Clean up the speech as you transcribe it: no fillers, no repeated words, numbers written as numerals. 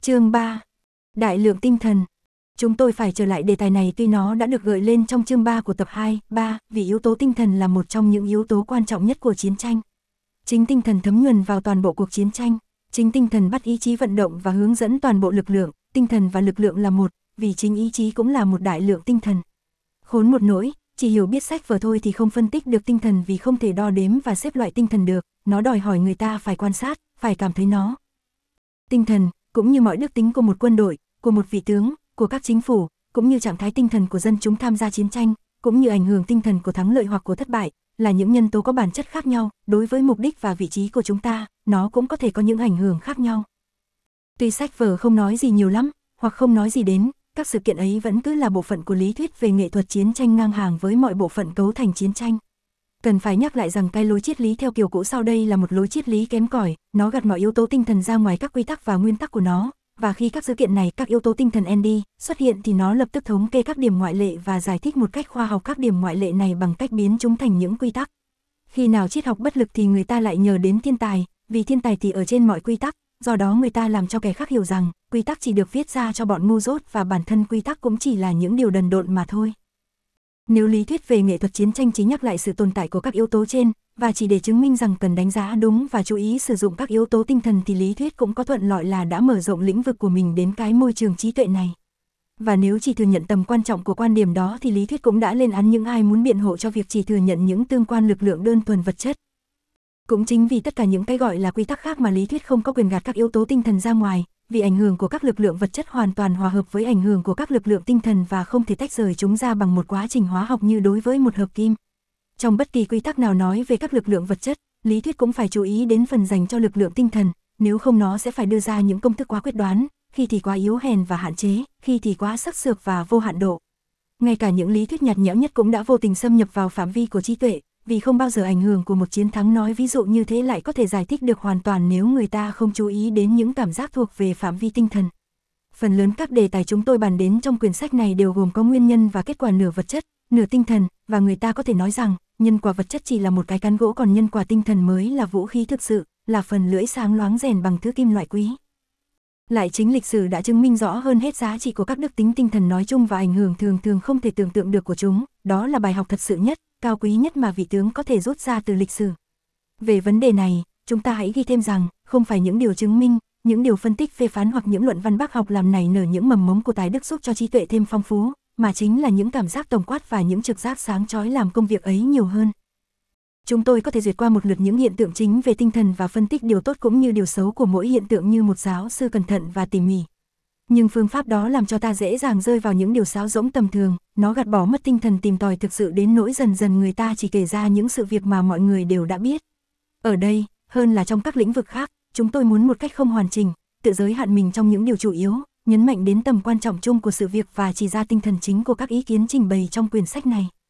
Chương 3. Đại lượng tinh thần. Chúng tôi phải trở lại đề tài này tuy nó đã được gợi lên trong chương 3 của tập 2, vì yếu tố tinh thần là một trong những yếu tố quan trọng nhất của chiến tranh. Chính tinh thần thấm nhuần vào toàn bộ cuộc chiến tranh, chính tinh thần bắt ý chí vận động và hướng dẫn toàn bộ lực lượng, tinh thần và lực lượng là một, vì chính ý chí cũng là một đại lượng tinh thần. Khốn một nỗi, chỉ hiểu biết sách vở thôi thì không phân tích được tinh thần vì không thể đo đếm và xếp loại tinh thần được, nó đòi hỏi người ta phải quan sát, phải cảm thấy nó. Tinh thần, cũng như mọi đức tính của một quân đội, của một vị tướng, của các chính phủ, cũng như trạng thái tinh thần của dân chúng tham gia chiến tranh, cũng như ảnh hưởng tinh thần của thắng lợi hoặc của thất bại, là những nhân tố có bản chất khác nhau, đối với mục đích và vị trí của chúng ta, nó cũng có thể có những ảnh hưởng khác nhau. Tuy sách vở không nói gì nhiều lắm, hoặc không nói gì đến, các sự kiện ấy vẫn cứ là bộ phận của lý thuyết về nghệ thuật chiến tranh ngang hàng với mọi bộ phận cấu thành chiến tranh. Cần phải nhắc lại rằng cái lối triết lý theo kiểu cũ sau đây là một lối triết lý kém cỏi, nó gạt mọi yếu tố tinh thần ra ngoài các quy tắc và nguyên tắc của nó, và khi các sự kiện này, các yếu tố tinh thần ND xuất hiện thì nó lập tức thống kê các điểm ngoại lệ và giải thích một cách khoa học các điểm ngoại lệ này bằng cách biến chúng thành những quy tắc. Khi nào triết học bất lực thì người ta lại nhờ đến thiên tài, vì thiên tài thì ở trên mọi quy tắc, do đó người ta làm cho kẻ khác hiểu rằng quy tắc chỉ được viết ra cho bọn ngu dốt và bản thân quy tắc cũng chỉ là những điều đần độn mà thôi. Nếu lý thuyết về nghệ thuật chiến tranh chỉ nhắc lại sự tồn tại của các yếu tố trên, và chỉ để chứng minh rằng cần đánh giá đúng và chú ý sử dụng các yếu tố tinh thần thì lý thuyết cũng có thuận lợi là đã mở rộng lĩnh vực của mình đến cái môi trường trí tuệ này. Và nếu chỉ thừa nhận tầm quan trọng của quan điểm đó thì lý thuyết cũng đã lên án những ai muốn biện hộ cho việc chỉ thừa nhận những tương quan lực lượng đơn thuần vật chất. Cũng chính vì tất cả những cái gọi là quy tắc khác mà lý thuyết không có quyền gạt các yếu tố tinh thần ra ngoài, vì ảnh hưởng của các lực lượng vật chất hoàn toàn hòa hợp với ảnh hưởng của các lực lượng tinh thần và không thể tách rời chúng ra bằng một quá trình hóa học như đối với một hợp kim. Trong bất kỳ quy tắc nào nói về các lực lượng vật chất, lý thuyết cũng phải chú ý đến phần dành cho lực lượng tinh thần, nếu không nó sẽ phải đưa ra những công thức quá quyết đoán, khi thì quá yếu hèn và hạn chế, khi thì quá sắc sược và vô hạn độ. Ngay cả những lý thuyết nhạt nhẽo nhất cũng đã vô tình xâm nhập vào phạm vi của trí tuệ, vì không bao giờ ảnh hưởng của một chiến thắng nói ví dụ như thế lại có thể giải thích được hoàn toàn nếu người ta không chú ý đến những cảm giác thuộc về phạm vi tinh thần. Phần lớn các đề tài chúng tôi bàn đến trong quyển sách này đều gồm có nguyên nhân và kết quả nửa vật chất, nửa tinh thần, và người ta có thể nói rằng nhân quả vật chất chỉ là một cái cán gỗ còn nhân quả tinh thần mới là vũ khí thực sự, là phần lưỡi sáng loáng rèn bằng thứ kim loại quý. Lại chính lịch sử đã chứng minh rõ hơn hết giá trị của các đức tính tinh thần nói chung và ảnh hưởng thường thường không thể tưởng tượng được của chúng, đó là bài học thật sự nhất, cao quý nhất mà vị tướng có thể rút ra từ lịch sử. Về vấn đề này, chúng ta hãy ghi thêm rằng, không phải những điều chứng minh, những điều phân tích phê phán hoặc những luận văn bác học làm nảy nở những mầm mống của tài đức giúp cho trí tuệ thêm phong phú, mà chính là những cảm giác tổng quát và những trực giác sáng chói làm công việc ấy nhiều hơn. Chúng tôi có thể duyệt qua một lượt những hiện tượng chính về tinh thần và phân tích điều tốt cũng như điều xấu của mỗi hiện tượng như một giáo sư cẩn thận và tỉ mỉ. Nhưng phương pháp đó làm cho ta dễ dàng rơi vào những điều sáo rỗng tầm thường, nó gạt bỏ mất tinh thần tìm tòi thực sự đến nỗi dần dần người ta chỉ kể ra những sự việc mà mọi người đều đã biết. Ở đây, hơn là trong các lĩnh vực khác, chúng tôi muốn một cách không hoàn chỉnh, tự giới hạn mình trong những điều chủ yếu, nhấn mạnh đến tầm quan trọng chung của sự việc và chỉ ra tinh thần chính của các ý kiến trình bày trong quyển sách này.